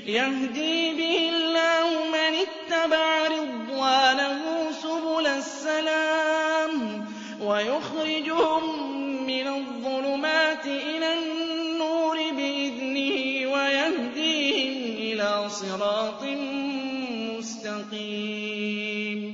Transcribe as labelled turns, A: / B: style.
A: يَهْدِي بِهِ اللَّهُ مَنِ اتَّبَعَ رِضْوَانَهُ سُبُلَ السَّلَامِ وَيُخْرِجُهُم مِّنَ الظُّلُمَاتِ إِلَى النُّورِ بِإِذْنِهِ وَيَهْدِيهِمْ إِلَىٰ صِرَاطٍ مُّسْتَقِيمٍ